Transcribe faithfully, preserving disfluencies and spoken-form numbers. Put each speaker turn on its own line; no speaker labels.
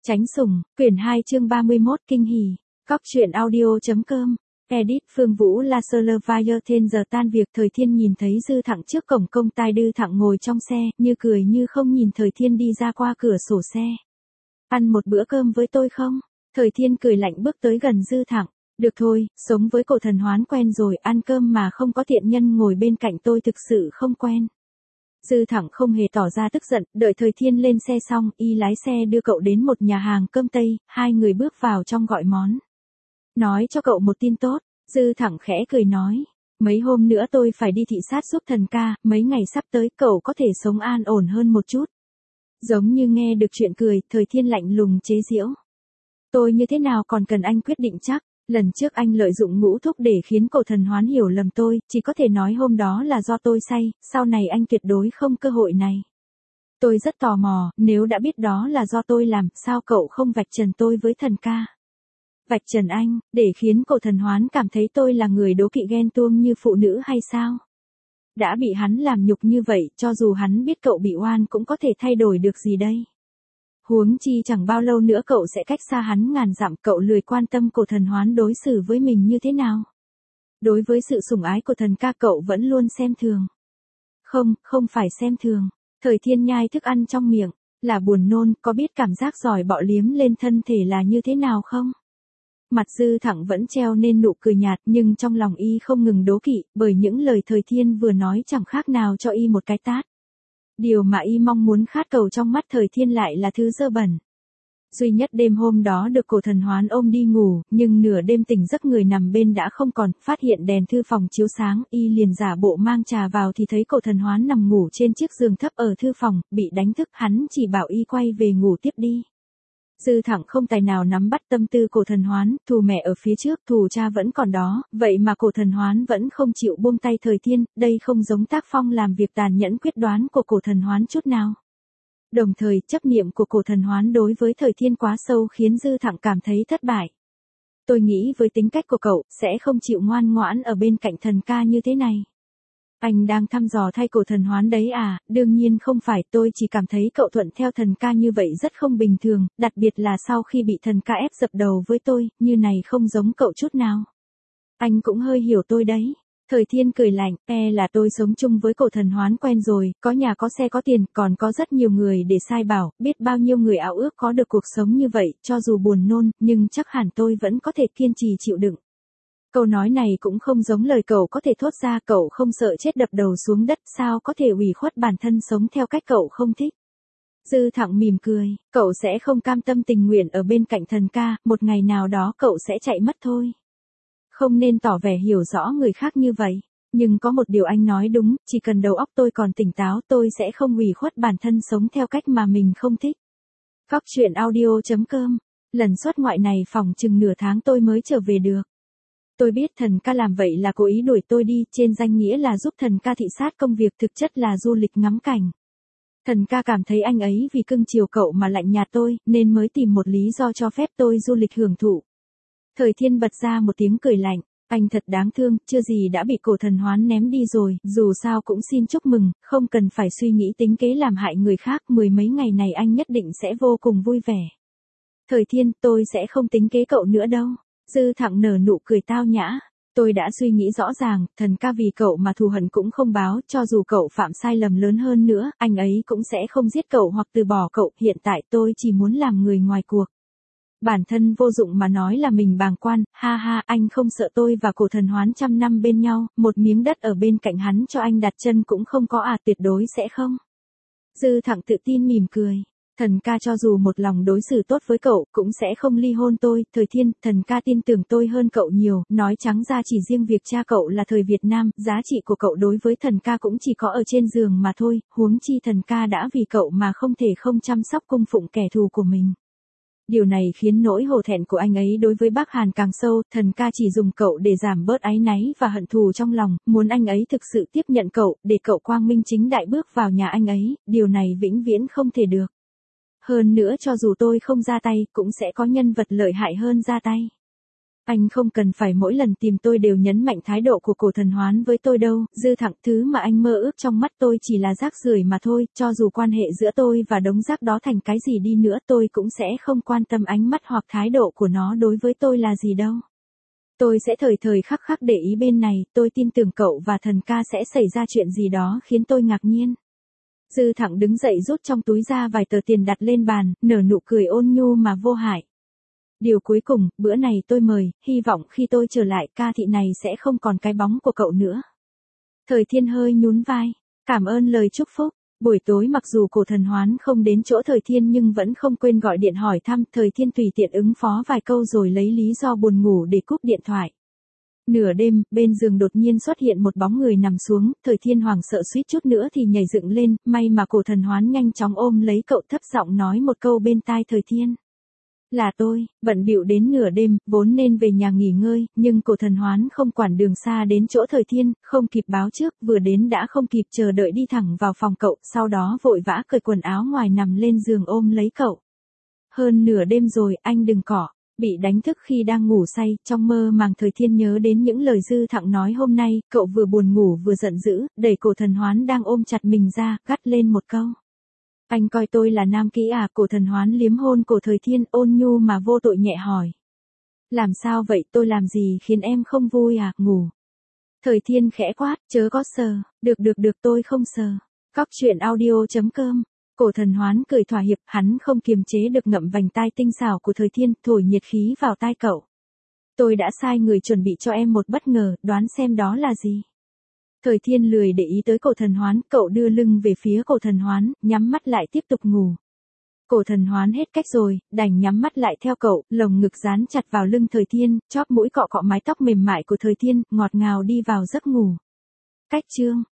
Tránh sủng, quyển hai chương ba mươi mốt kinh hỉ. Cóc truyện audio.com. Edit Phương Vũ La Servire Ten giờ tan việc. Thời Thiên nhìn thấy Dư Thặng trước cổng công tai Dư Thặng ngồi trong xe, như cười như không nhìn Thời Thiên đi ra qua cửa sổ xe. Ăn một bữa cơm với tôi không? Thời Thiên cười lạnh bước tới gần Dư Thặng. Được thôi, sống với cổ thần hoán quen rồi, ăn cơm mà không có thiện nhân ngồi bên cạnh tôi thực sự không quen. Dư Thặng không hề tỏ ra tức giận, đợi Thời Thiên lên xe xong, y lái xe đưa cậu đến một nhà hàng cơm Tây, hai người bước vào trong gọi món. Nói cho cậu một tin tốt, Dư Thặng khẽ cười nói, mấy hôm nữa tôi phải đi thị sát giúp thần ca, mấy ngày sắp tới cậu có thể sống an ổn hơn một chút. Giống như nghe được chuyện cười, Thời Thiên lạnh lùng chế giễu. Tôi như thế nào còn cần anh quyết định chắc. Lần trước anh lợi dụng ngũ thúc để khiến cổ thần hoán hiểu lầm tôi, chỉ có thể nói hôm đó là do tôi say, sau này anh tuyệt đối không cơ hội này. Tôi rất tò mò, nếu đã biết đó là do tôi làm, sao cậu không vạch trần tôi với thần ca? Vạch trần anh, để khiến cổ thần hoán cảm thấy tôi là người đố kỵ ghen tuông như phụ nữ hay sao? Đã bị hắn làm nhục như vậy, cho dù hắn biết cậu bị oan cũng có thể thay đổi được gì đây? Huống chi chẳng bao lâu nữa cậu sẽ cách xa hắn ngàn dặm, cậu lười quan tâm cổ thần hoán đối xử với mình như thế nào. Đối với sự sủng ái của thần ca cậu vẫn luôn xem thường. Không, không phải xem thường. Thời Thiên nhai thức ăn trong miệng, là buồn nôn, có biết cảm giác giỏi bọ liếm lên thân thể là như thế nào không? Mặt Dư Thặng vẫn treo nên nụ cười nhạt, nhưng trong lòng y không ngừng đố kỵ, bởi những lời Thời Thiên vừa nói chẳng khác nào cho y một cái tát. Điều mà y mong muốn khát cầu trong mắt Thời Thiên lại là thứ dơ bẩn. Duy nhất đêm hôm đó được cổ thần hoán ôm đi ngủ, nhưng nửa đêm tỉnh giấc người nằm bên đã không còn, phát hiện đèn thư phòng chiếu sáng, y liền giả bộ mang trà vào thì thấy cổ thần hoán nằm ngủ trên chiếc giường thấp ở thư phòng, bị đánh thức, hắn chỉ bảo y quay về ngủ tiếp đi. Dư Thặng không tài nào nắm bắt tâm tư cổ thần hoán, thù mẹ ở phía trước, thù cha vẫn còn đó, vậy mà cổ thần hoán vẫn không chịu buông tay Thời Thiên, đây không giống tác phong làm việc tàn nhẫn quyết đoán của cổ thần hoán chút nào. Đồng thời, chấp niệm của cổ thần hoán đối với Thời Thiên quá sâu khiến Dư Thặng cảm thấy thất bại. Tôi nghĩ với tính cách của cậu, sẽ không chịu ngoan ngoãn ở bên cạnh thần ca như thế này. Anh đang thăm dò thay cổ thần hoán đấy à? Đương nhiên không phải, tôi chỉ cảm thấy cậu thuận theo thần ca như vậy rất không bình thường, đặc biệt là sau khi bị thần ca ép dập đầu với tôi, như này không giống cậu chút nào. Anh cũng hơi hiểu tôi đấy. Thời Thiên cười lạnh, e là tôi sống chung với cổ thần hoán quen rồi, có nhà có xe có tiền, còn có rất nhiều người để sai bảo, biết bao nhiêu người ao ước có được cuộc sống như vậy, cho dù buồn nôn, nhưng chắc hẳn tôi vẫn có thể kiên trì chịu đựng. Câu nói này cũng không giống lời cậu có thể thốt ra, cậu không sợ chết đập đầu xuống đất, sao có thể ủy khuất bản thân sống theo cách cậu không thích. Dư Thặng mỉm cười, cậu sẽ không cam tâm tình nguyện ở bên cạnh thần ca, một ngày nào đó cậu sẽ chạy mất thôi. Không nên tỏ vẻ hiểu rõ người khác như vậy, nhưng có một điều anh nói đúng, chỉ cần đầu óc tôi còn tỉnh táo tôi sẽ không ủy khuất bản thân sống theo cách mà mình không thích. Cóc truyện audio.com. Lần xuất ngoại này phòng chừng nửa tháng tôi mới trở về được. Tôi biết thần ca làm vậy là cố ý đuổi tôi đi, trên danh nghĩa là giúp thần ca thị sát công việc, thực chất là du lịch ngắm cảnh. Thần ca cảm thấy anh ấy vì cưng chiều cậu mà lạnh nhạt tôi, nên mới tìm một lý do cho phép tôi du lịch hưởng thụ. Thời Thiên bật ra một tiếng cười lạnh, anh thật đáng thương, chưa gì đã bị cổ thần hoán ném đi rồi, dù sao cũng xin chúc mừng, không cần phải suy nghĩ tính kế làm hại người khác, mười mấy ngày này anh nhất định sẽ vô cùng vui vẻ. Thời Thiên, tôi sẽ không tính kế cậu nữa đâu. Dư Thặng nở nụ cười tao nhã, tôi đã suy nghĩ rõ ràng, thần ca vì cậu mà thù hận cũng không báo, cho dù cậu phạm sai lầm lớn hơn nữa, anh ấy cũng sẽ không giết cậu hoặc từ bỏ cậu, hiện tại tôi chỉ muốn làm người ngoài cuộc. Bản thân vô dụng mà nói là mình bàng quan, ha ha, anh không sợ tôi và cổ thần hoán trăm năm bên nhau, một miếng đất ở bên cạnh hắn cho anh đặt chân cũng không có à, tuyệt đối sẽ không. Dư Thặng tự tin mỉm cười. Thần ca cho dù một lòng đối xử tốt với cậu, cũng sẽ không ly hôn tôi. Thời Thiên, thần ca tin tưởng tôi hơn cậu nhiều, nói trắng ra chỉ riêng việc cha cậu là thời Việt Nam, giá trị của cậu đối với thần ca cũng chỉ có ở trên giường mà thôi, huống chi thần ca đã vì cậu mà không thể không chăm sóc cung phụng kẻ thù của mình. Điều này khiến nỗi hổ thẹn của anh ấy đối với Bắc Hàn càng sâu, thần ca chỉ dùng cậu để giảm bớt áy náy và hận thù trong lòng, muốn anh ấy thực sự tiếp nhận cậu, để cậu quang minh chính đại bước vào nhà anh ấy, điều này vĩnh viễn không thể được. Hơn nữa cho dù tôi không ra tay, cũng sẽ có nhân vật lợi hại hơn ra tay. Anh không cần phải mỗi lần tìm tôi đều nhấn mạnh thái độ của Cổ Thần Hoán với tôi đâu, Dư Thặng, thứ mà anh mơ ước trong mắt tôi chỉ là rác rưởi mà thôi, cho dù quan hệ giữa tôi và đống rác đó thành cái gì đi nữa tôi cũng sẽ không quan tâm ánh mắt hoặc thái độ của nó đối với tôi là gì đâu. Tôi sẽ thời thời khắc khắc để ý bên này, tôi tin tưởng cậu và Thần ca sẽ xảy ra chuyện gì đó khiến tôi ngạc nhiên. Dư Thặng đứng dậy rút trong túi ra vài tờ tiền đặt lên bàn, nở nụ cười ôn nhu mà vô hại. Điều cuối cùng, bữa này tôi mời, hy vọng khi tôi trở lại ca thị này sẽ không còn cái bóng của cậu nữa. Thời Thiên hơi nhún vai, cảm ơn lời chúc phúc. Buổi tối mặc dù Cổ Thần Hoán không đến chỗ Thời Thiên nhưng vẫn không quên gọi điện hỏi thăm, Thời Thiên tùy tiện ứng phó vài câu rồi lấy lý do buồn ngủ để cúp điện thoại. Nửa đêm, bên giường đột nhiên xuất hiện một bóng người nằm xuống, Thời Thiên hoảng sợ suýt chút nữa thì nhảy dựng lên, may mà Cổ Thần Hoán nhanh chóng ôm lấy cậu thấp giọng nói một câu bên tai Thời Thiên. Là tôi, bận bịu đến nửa đêm, vốn nên về nhà nghỉ ngơi, nhưng Cổ Thần Hoán không quản đường xa đến chỗ Thời Thiên, không kịp báo trước, vừa đến đã không kịp chờ đợi đi thẳng vào phòng cậu, sau đó vội vã cởi quần áo ngoài nằm lên giường ôm lấy cậu. Hơn nửa đêm rồi, anh đừng cỏ. Bị đánh thức khi đang ngủ say, trong mơ màng Thời Thiên nhớ đến những lời Dư Thặng nói hôm nay, cậu vừa buồn ngủ vừa giận dữ, đẩy Cổ Thần Hoán đang ôm chặt mình ra, gắt lên một câu. Anh coi tôi là nam kỹ à? Cổ Thần Hoán liếm hôn cổ Thời Thiên, ôn nhu mà vô tội nhẹ hỏi. Làm sao vậy, tôi làm gì khiến em không vui à? Ngủ. Thời Thiên khẽ quát, chớ có sờ, được được được tôi không sờ. Cóc truyện audio chấm com. Cổ Thần Hoán cười thỏa hiệp, hắn không kiềm chế được ngậm vành tai tinh xảo của Thời Thiên, thổi nhiệt khí vào tai cậu. Tôi đã sai người chuẩn bị cho em một bất ngờ, đoán xem đó là gì. Thời Thiên lười để ý tới Cổ Thần Hoán, cậu đưa lưng về phía Cổ Thần Hoán, nhắm mắt lại tiếp tục ngủ. Cổ Thần Hoán hết cách rồi, đành nhắm mắt lại theo cậu, lồng ngực dán chặt vào lưng Thời Thiên, chóp mũi cọ cọ mái tóc mềm mại của Thời Thiên, ngọt ngào đi vào giấc ngủ. Cách chương